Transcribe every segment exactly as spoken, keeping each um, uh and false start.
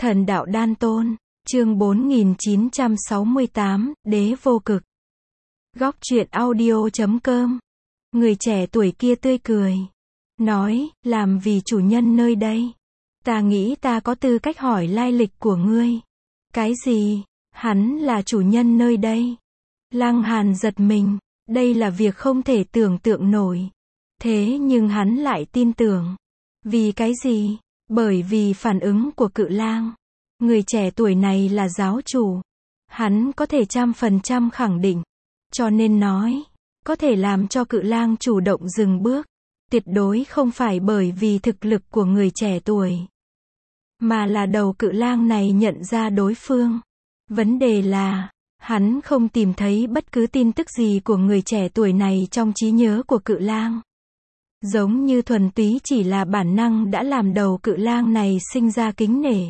Thần đạo đan tôn, chương bốn nghìn chín trăm sáu mươi tám, đế vô cực. Góc truyện audio chấm com. Người trẻ tuổi kia tươi cười. Nói, làm vì chủ nhân nơi đây. Ta nghĩ ta có tư cách hỏi lai lịch của ngươi. Cái gì? Hắn là chủ nhân nơi đây. Lăng Hàn giật mình. Đây là việc không thể tưởng tượng nổi. Thế nhưng hắn lại tin tưởng. Vì cái gì? Bởi vì phản ứng của Cự Lang. Người trẻ tuổi này là giáo chủ. Hắn có thể trăm phần trăm khẳng định. Cho nên nói, có thể làm cho Cự Lang chủ động dừng bước. Tuyệt đối không phải bởi vì thực lực của người trẻ tuổi. Mà là đầu Cự Lang này nhận ra đối phương. Vấn đề là, hắn không tìm thấy bất cứ tin tức gì của người trẻ tuổi này trong trí nhớ của Cự Lang. Giống như thuần túy chỉ là bản năng đã làm đầu Cự Lang này sinh ra kính nể.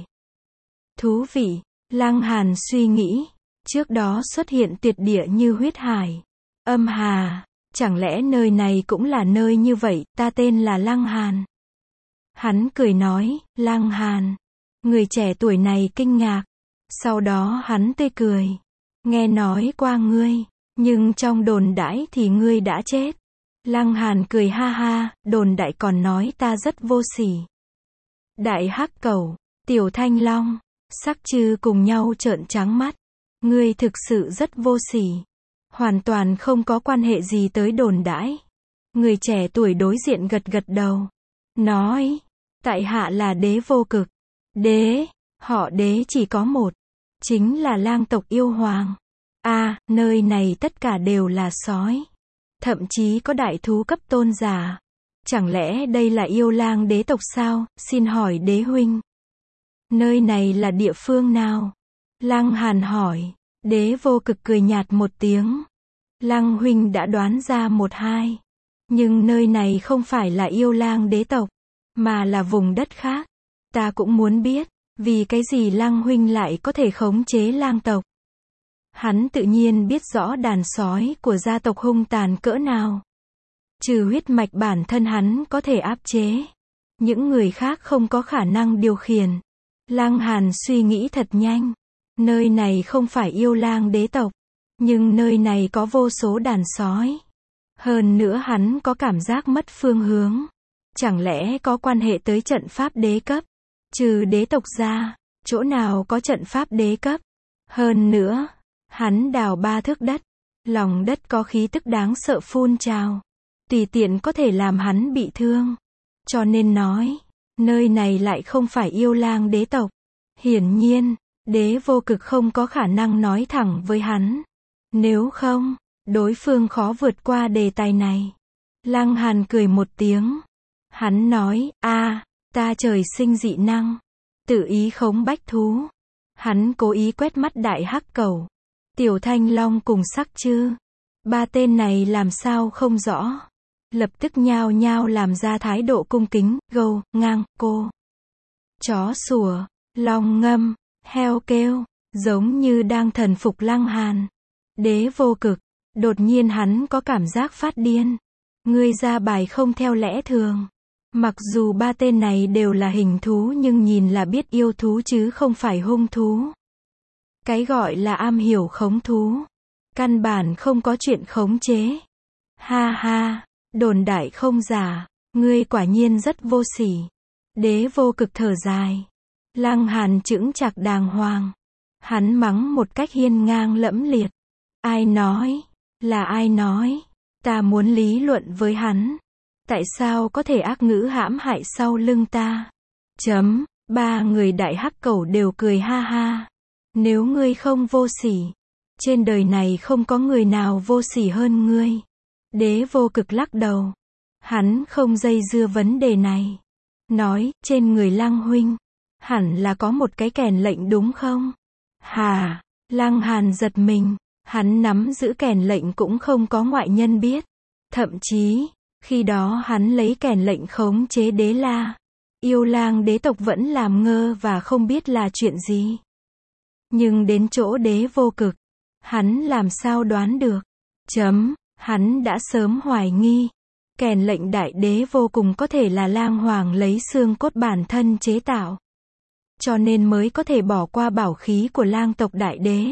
Thú vị, Lăng Hàn suy nghĩ. Trước đó xuất hiện tuyệt địa như huyết hải. Âm hà, chẳng lẽ nơi này cũng là nơi như vậy, ta tên là Lăng Hàn. Hắn cười nói, Lăng Hàn. Người trẻ tuổi này kinh ngạc. Sau đó hắn tươi cười. Nghe nói qua ngươi, nhưng trong đồn đãi thì ngươi đã chết. Lăng Hàn cười ha ha, đồn đại còn nói ta rất vô sỉ. Đại Hắc Cẩu, Tiểu Thanh Long, Sắc Chư cùng nhau trợn trắng mắt. Ngươi thực sự rất vô sỉ. Hoàn toàn không có quan hệ gì tới đồn đãi. Người trẻ tuổi đối diện gật gật đầu. Nói, tại hạ là đế vô cực. Đế, họ đế chỉ có một. Chính là lang tộc yêu hoàng. A, à, nơi này tất cả đều là sói. Thậm chí có đại thú cấp tôn giả. Chẳng lẽ đây là yêu lang đế tộc sao? Xin hỏi đế huynh. Nơi này là địa phương nào? Lăng Hàn hỏi. Đế vô cực cười nhạt một tiếng. Lăng huynh đã đoán ra một hai. Nhưng nơi này không phải là yêu lang đế tộc, mà là vùng đất khác. Ta cũng muốn biết, vì cái gì Lăng huynh lại có thể khống chế lang tộc. Hắn tự nhiên biết rõ đàn sói của gia tộc hung tàn cỡ nào. Trừ huyết mạch bản thân hắn có thể áp chế. Những người khác không có khả năng điều khiển. Lăng Hàn suy nghĩ thật nhanh. Nơi này không phải yêu lang đế tộc. Nhưng nơi này có vô số đàn sói. Hơn nữa hắn có cảm giác mất phương hướng. Chẳng lẽ có quan hệ tới trận pháp đế cấp? Trừ đế tộc ra, chỗ nào có trận pháp đế cấp? Hơn nữa, hắn đào ba thước đất. Lòng đất có khí tức đáng sợ phun trào. Tùy tiện có thể làm hắn bị thương. Cho nên nói, nơi này lại không phải yêu lang đế tộc. Hiển nhiên, đế vô cực không có khả năng nói thẳng với hắn. Nếu không, đối phương khó vượt qua đề tài này. Lăng Hàn cười một tiếng. Hắn nói, a, ta trời sinh dị năng. Tự ý khống bách thú. Hắn cố ý quét mắt Đại Hắc Cẩu, Tiểu Thanh Long cùng Sắc Chư. Ba tên này làm sao không rõ. Lập tức nhao nhao làm ra thái độ cung kính, gâu, ngang, cô. Chó sủa, long ngâm, heo kêu, giống như đang thần phục Lăng Hàn. Đế vô cực, đột nhiên hắn có cảm giác phát điên. Ngươi ra bài không theo lẽ thường. Mặc dù ba tên này đều là hình thú nhưng nhìn là biết yêu thú chứ không phải hung thú. Cái gọi là am hiểu khống thú. Căn bản không có chuyện khống chế. Ha ha, đồn đại không giả. Ngươi quả nhiên rất vô sỉ. Đế vô cực thở dài. Lăng Hàn chững chạc đàng hoàng. Hắn mắng một cách hiên ngang lẫm liệt. Ai nói? Là ai nói? Ta muốn lý luận với hắn. Tại sao có thể ác ngữ hãm hại sau lưng ta? Chấm, ba người Đại Hắc Cẩu đều cười ha ha. Nếu ngươi không vô sỉ, trên đời này không có người nào vô sỉ hơn ngươi. Đế vô cực lắc đầu. Hắn không dây dưa vấn đề này. Nói, trên người Lăng huynh, hẳn là có một cái kèn lệnh đúng không? Hà, Lăng Hàn giật mình. Hắn nắm giữ kèn lệnh cũng không có ngoại nhân biết. Thậm chí, khi đó hắn lấy kèn lệnh khống chế đế la. Yêu lang đế tộc vẫn làm ngơ và không biết là chuyện gì. Nhưng đến chỗ đế vô cực, hắn làm sao đoán được. Chấm, hắn đã sớm hoài nghi. Kèn lệnh đại đế vô cùng có thể là lang hoàng lấy xương cốt bản thân chế tạo. cho nên mới có thể bỏ qua bảo khí của lang tộc đại đế.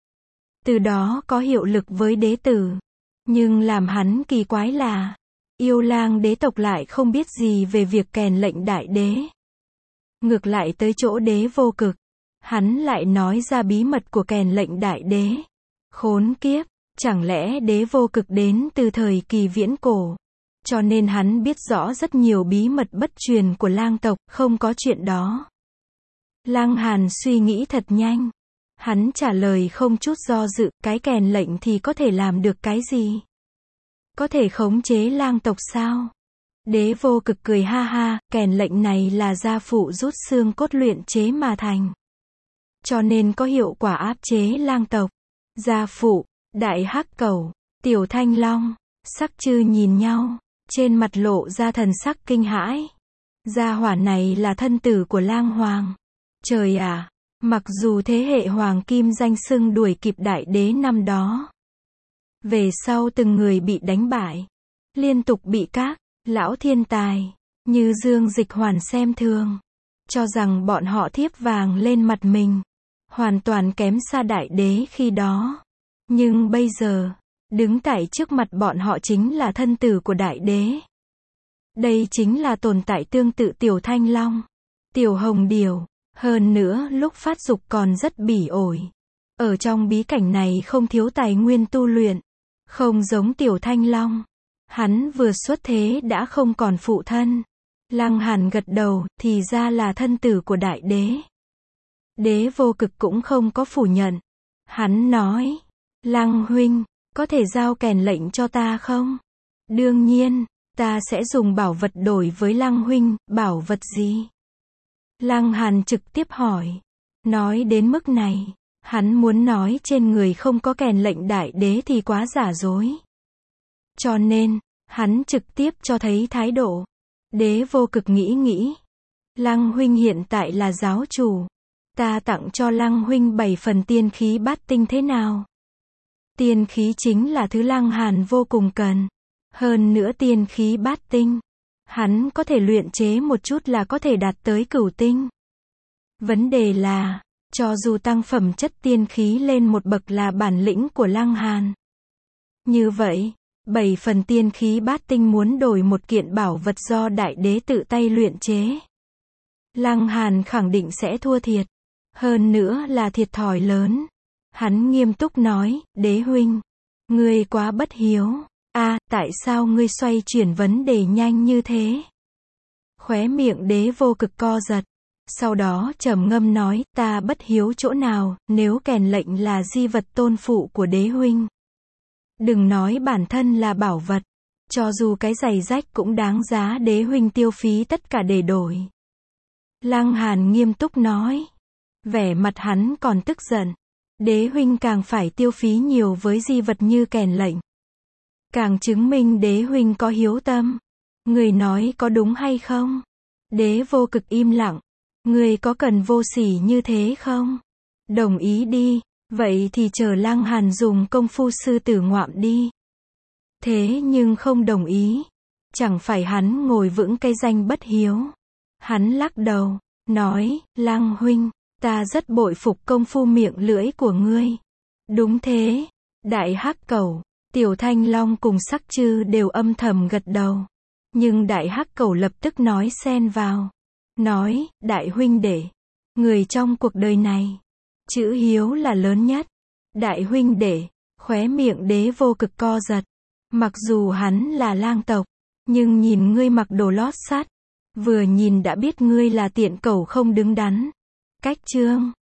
Từ đó có hiệu lực với đế tử. Nhưng làm hắn kỳ quái là, yêu lang đế tộc lại không biết gì về việc kèn lệnh đại đế. Ngược lại tới chỗ đế vô cực, hắn lại nói ra bí mật của kèn lệnh đại đế. Khốn kiếp, chẳng lẽ đế vô cực đến từ thời kỳ viễn cổ, cho nên hắn biết rõ rất nhiều bí mật bất truyền của lang tộc, không có chuyện đó. Lăng Hàn suy nghĩ thật nhanh. Hắn trả lời không chút do dự, cái kèn lệnh thì có thể làm được cái gì? Có thể khống chế lang tộc sao? Đế vô cực cười ha ha, kèn lệnh này là gia phụ rút xương cốt luyện chế mà thành. Cho nên có hiệu quả áp chế lang tộc. Gia phụ, đại hắc cẩu, tiểu thanh long, sắc chư nhìn nhau, trên mặt lộ ra thần sắc kinh hãi. Gia hỏa này là thân tử của lang hoàng. Trời à, mặc dù thế hệ hoàng kim danh xưng đuổi kịp đại đế năm đó. Về sau từng người bị đánh bại, liên tục bị các lão thiên tài như Dương Dịch Hoàn xem thường, cho rằng bọn họ thiếp vàng lên mặt mình, hoàn toàn kém xa đại đế khi đó. Nhưng bây giờ, đứng tại trước mặt bọn họ chính là thân tử của đại đế. Đây chính là tồn tại tương tự tiểu thanh long, tiểu hồng điều. Hơn nữa, lúc phát dục còn rất bỉ ổi. Ở trong bí cảnh này không thiếu tài nguyên tu luyện. Không giống tiểu thanh long. Hắn vừa xuất thế đã không còn phụ thân. Lăng Hàn gật đầu, thì ra là thân tử của đại đế. Đế vô cực cũng không có phủ nhận. Hắn nói, Lăng huynh, có thể giao kèn lệnh cho ta không? Đương nhiên, ta sẽ dùng bảo vật đổi với Lăng huynh. Bảo vật gì? Lăng Hàn trực tiếp hỏi. Nói đến mức này, hắn muốn nói trên người không có kèn lệnh đại đế thì quá giả dối. Cho nên, hắn trực tiếp cho thấy thái độ. Đế vô cực nghĩ nghĩ. Lăng huynh hiện tại là giáo chủ. Ta tặng cho Lăng huynh bảy phần tiên khí bát tinh thế nào? Tiên khí chính là thứ Lăng Hàn vô cùng cần. Hơn nữa tiên khí bát tinh, hắn có thể luyện chế một chút là có thể đạt tới cửu tinh. Vấn đề là, cho dù tăng phẩm chất tiên khí lên một bậc là bản lĩnh của Lăng Hàn. Như vậy, bảy phần tiên khí bát tinh muốn đổi một kiện bảo vật do đại đế tự tay luyện chế. Lăng Hàn khẳng định sẽ thua thiệt. Hơn nữa là thiệt thòi lớn. Hắn nghiêm túc nói, đế huynh, ngươi quá bất hiếu. A, à, tại sao ngươi xoay chuyển vấn đề nhanh như thế? Khóe miệng đế vô cực co giật. Sau đó trầm ngâm nói, ta bất hiếu chỗ nào, nếu kèn lệnh là di vật tôn phụ của đế huynh. Đừng nói bản thân là bảo vật. Cho dù cái giày rách cũng đáng giá đế huynh tiêu phí tất cả để đổi. Lăng Hàn nghiêm túc nói. Vẻ mặt hắn còn tức giận. Đế huynh càng phải tiêu phí nhiều với di vật như kèn lệnh. Càng chứng minh đế huynh có hiếu tâm. Người nói có đúng hay không? Đế vô cực im lặng. Người có cần vô sỉ như thế không? Đồng ý đi. Vậy thì chờ Lăng Hàn dùng công phu sư tử ngoạm đi. Thế nhưng không đồng ý. Chẳng phải hắn ngồi vững cái danh bất hiếu. Hắn lắc đầu, nói, Lăng huynh, ta rất bội phục công phu miệng lưỡi của ngươi. Đúng thế. Đại hắc cẩu, tiểu thanh long cùng sắc chư đều âm thầm gật đầu. Nhưng đại hắc cẩu lập tức nói xen vào. Nói, đại huynh đệ, người trong cuộc đời này, chữ hiếu là lớn nhất. Đại huynh đệ, khóe miệng đế vô cực co giật. Mặc dù hắn là lang tộc, nhưng nhìn ngươi mặc đồ lót sắt, vừa nhìn đã biết ngươi là tiện cẩu không đứng đắn. Cách chương